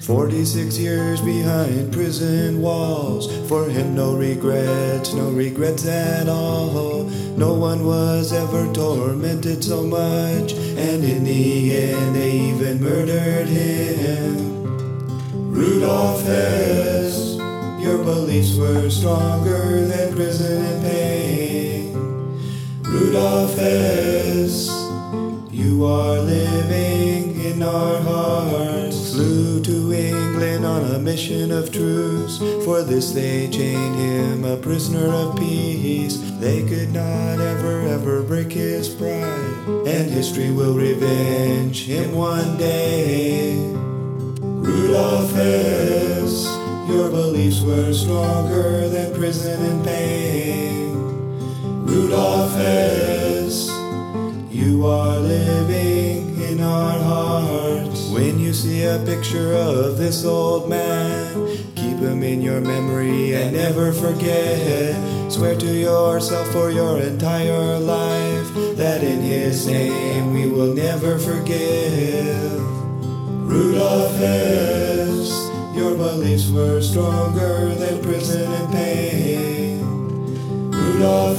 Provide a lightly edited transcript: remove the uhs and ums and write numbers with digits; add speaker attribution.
Speaker 1: 46 years behind prison walls. For him no regrets at all. No one was ever tormented so much, and in the end they even murdered him. Rudolph Hess, your beliefs were stronger than prison and pain. Rudolph Hess, you are living in our hearts. Flew to England on a mission of truce. For this they chained him, a prisoner of peace. They could not ever break his pride, and history will revenge him one day. Rudolph Hess, your beliefs were stronger than prison and pain. Rudolph Hess, you are living in our hearts. When you see a picture of this old man, keep him in your memory and never forget. Swear to yourself for your entire life that in his name we will never forgive. Rudolph Hess, your beliefs were stronger than prison and pain. Rudolph